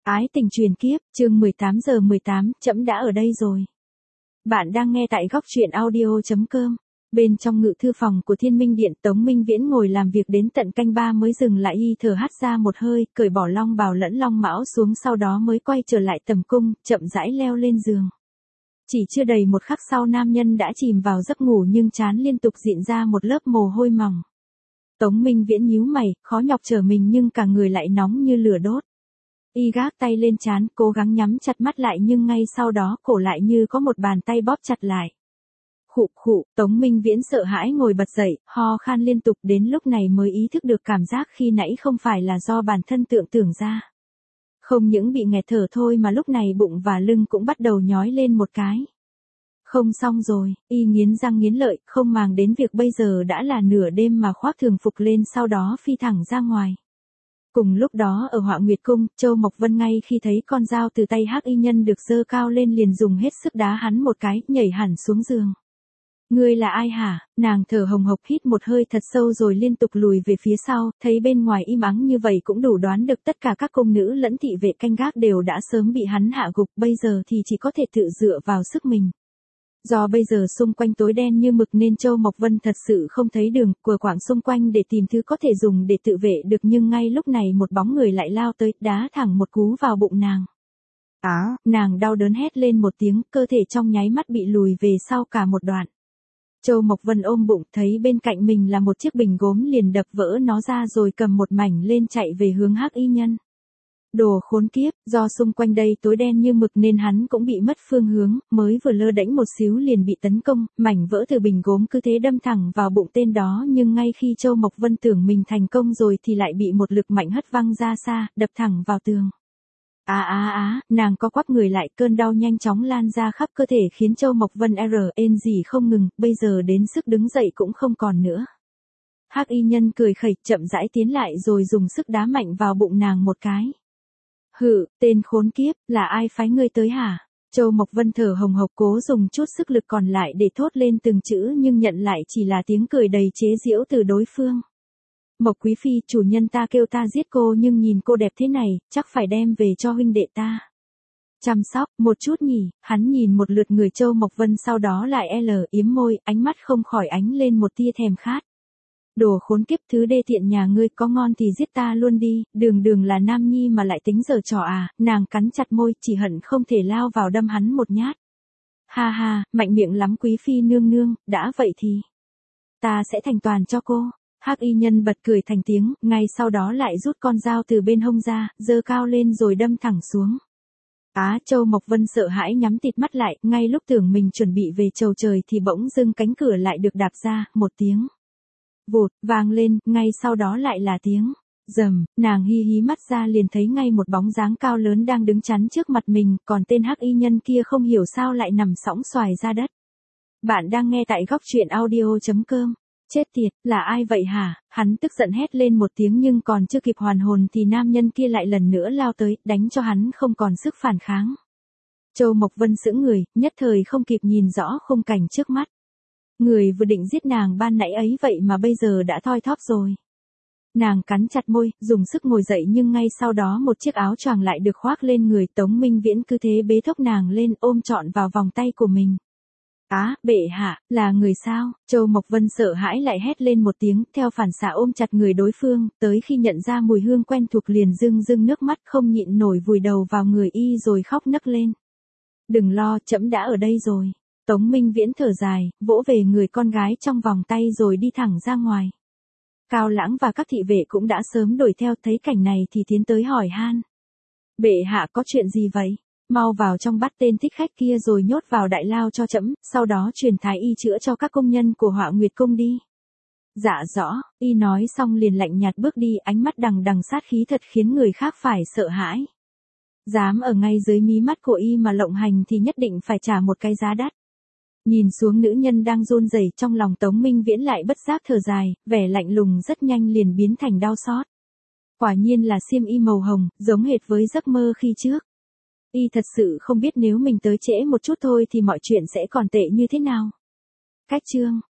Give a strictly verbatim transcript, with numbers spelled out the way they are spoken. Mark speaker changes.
Speaker 1: Ái tình truyền kiếp, chương mười tám giờ mười tám, trẫm đã ở đây rồi. Bạn đang nghe tại góc truyện audio chấm com. Bên trong ngự thư phòng của Thiên Minh Điện, Tống Minh Viễn ngồi làm việc đến tận canh ba mới dừng lại y thở hắt ra một hơi, cởi bỏ long bào lẫn long mão xuống, sau đó mới quay trở lại tầm cung, chậm rãi leo lên giường. Chỉ chưa đầy một khắc sau, nam nhân đã chìm vào giấc ngủ nhưng trán liên tục dịn ra một lớp mồ hôi mỏng. Tống Minh Viễn nhíu mày, khó nhọc trở mình nhưng cả người lại nóng như lửa đốt. Y gác tay lên trán, cố gắng nhắm chặt mắt lại nhưng ngay sau đó cổ lại như có một bàn tay bóp chặt lại. Khụ khụ, Tống Minh Viễn sợ hãi ngồi bật dậy, ho khan liên tục, đến lúc này mới ý thức được cảm giác khi nãy không phải là do bản thân tưởng tưởng ra. Không những bị nghẹt thở thôi mà lúc này bụng và lưng cũng bắt đầu nhói lên một cái. Không xong rồi, y nghiến răng nghiến lợi, không màng đến việc bây giờ đã là nửa đêm mà khoác thường phục lên, sau đó phi thẳng ra ngoài. Cùng lúc đó ở Họa Nguyệt Cung, Châu Mộc Vân ngay khi thấy con dao từ tay Hắc Y Nhân được giơ cao lên liền dùng hết sức đá hắn một cái, nhảy hẳn xuống giường. Ngươi là ai hả? Nàng thở hồng hộc hít một hơi thật sâu rồi liên tục lùi về phía sau, thấy bên ngoài im ắng như vậy cũng đủ đoán được tất cả các cung nữ lẫn thị vệ canh gác đều đã sớm bị hắn hạ gục, bây giờ thì chỉ có thể tự dựa vào sức mình. Do bây giờ xung quanh tối đen như mực nên Châu Mộc Vân thật sự không thấy đường, quờ quạng xung quanh để tìm thứ có thể dùng để tự vệ được, nhưng ngay lúc này một bóng người lại lao tới, đá thẳng một cú vào bụng nàng. Á, à, nàng đau đớn hét lên một tiếng, cơ thể trong nháy mắt bị lùi về sau cả một đoạn. Châu Mộc Vân ôm bụng, thấy bên cạnh mình là một chiếc bình gốm liền đập vỡ nó ra rồi cầm một mảnh lên chạy về hướng Hắc Y Nhân. Đồ khốn kiếp, do xung quanh đây tối đen như mực nên hắn cũng bị mất phương hướng, mới vừa lơ đễnh một xíu liền bị tấn công, mảnh vỡ từ bình gốm cứ thế đâm thẳng vào bụng tên đó, nhưng ngay khi Châu Mộc Vân tưởng mình thành công rồi thì lại bị một lực mạnh hất văng ra xa, đập thẳng vào tường. Á á á, nàng co quắp người lại, cơn đau nhanh chóng lan ra khắp cơ thể khiến Châu Mộc Vân rên rỉ không ngừng, bây giờ đến sức đứng dậy cũng không còn nữa. Hắc Y Nhân cười khẩy, chậm rãi tiến lại rồi dùng sức đá mạnh vào bụng nàng một cái. Hự, tên khốn kiếp, là ai phái ngươi tới hả? Châu Mộc Vân thở hồng hộc cố dùng chút sức lực còn lại để thốt lên từng chữ nhưng nhận lại chỉ là tiếng cười đầy chế giễu từ đối phương. Mộc Quý Phi, chủ nhân ta kêu ta giết cô nhưng nhìn cô đẹp thế này, chắc phải đem về cho huynh đệ ta. Chăm sóc, một chút nhỉ, hắn nhìn một lượt người Châu Mộc Vân sau đó lại l yếm môi, ánh mắt không khỏi ánh lên một tia thèm khát. Đồ khốn kiếp, thứ đê tiện nhà ngươi, có ngon thì giết ta luôn đi, đường đường là nam nhi mà lại tính giở trò à, nàng cắn chặt môi, chỉ hận không thể lao vào đâm hắn một nhát. Ha ha, mạnh miệng lắm Quý Phi nương nương, đã vậy thì ta sẽ thành toàn cho cô. Hắc Y Nhân bật cười thành tiếng, ngay sau đó lại rút con dao từ bên hông ra, giơ cao lên rồi đâm thẳng xuống. Á, Châu Mộc Vân sợ hãi nhắm tịt mắt lại, ngay lúc tưởng mình chuẩn bị về chầu trời thì bỗng dưng cánh cửa lại được đạp ra, một tiếng vụt, vang lên, ngay sau đó lại là tiếng rầm, nàng hi hí mắt ra liền thấy ngay một bóng dáng cao lớn đang đứng chắn trước mặt mình, còn tên Hắc Y Nhân kia không hiểu sao lại nằm sõng xoài ra đất. Bạn đang nghe tại góc truyện audio chấm com. Chết tiệt, là ai vậy hả? Hắn tức giận hét lên một tiếng nhưng còn chưa kịp hoàn hồn thì nam nhân kia lại lần nữa lao tới, đánh cho hắn không còn sức phản kháng. Châu Mộc Vân sững người, nhất thời không kịp nhìn rõ khung cảnh trước mắt. Người vừa định giết nàng ban nãy ấy vậy mà bây giờ đã thoi thóp rồi. Nàng cắn chặt môi, dùng sức ngồi dậy nhưng ngay sau đó một chiếc áo choàng lại được khoác lên người. Tống Minh Viễn cứ thế bế thốc nàng lên, ôm trọn vào vòng tay của mình. Á, bệ hạ, là người sao? Châu Mộc Vân sợ hãi lại hét lên một tiếng, theo phản xạ ôm chặt người đối phương, tới khi nhận ra mùi hương quen thuộc liền rưng rưng nước mắt không nhịn nổi vùi đầu vào người y rồi khóc nấc lên. Đừng lo, trẫm đã ở đây rồi. Tống Minh Viễn thở dài, vỗ về người con gái trong vòng tay rồi đi thẳng ra ngoài. Cao Lãng và các thị vệ cũng đã sớm đuổi theo, thấy cảnh này thì tiến tới hỏi han. Bệ hạ có chuyện gì vậy? Mau vào trong bắt tên thích khách kia rồi nhốt vào đại lao cho trẫm, sau đó truyền thái y chữa cho các công nhân của Họa Nguyệt Cung đi. Dạ rõ, y nói xong liền lạnh nhạt bước đi, ánh mắt đằng đằng sát khí thật khiến người khác phải sợ hãi. Dám ở ngay dưới mí mắt của y mà lộng hành thì nhất định phải trả một cái giá đắt. Nhìn xuống nữ nhân đang run rẩy trong lòng, Tống Minh Viễn lại bất giác thở dài, vẻ lạnh lùng rất nhanh liền biến thành đau xót. Quả nhiên là xiêm y màu hồng, giống hệt với giấc mơ khi trước. Y thật sự không biết nếu mình tới trễ một chút thôi thì mọi chuyện sẽ còn tệ như thế nào. Cách chương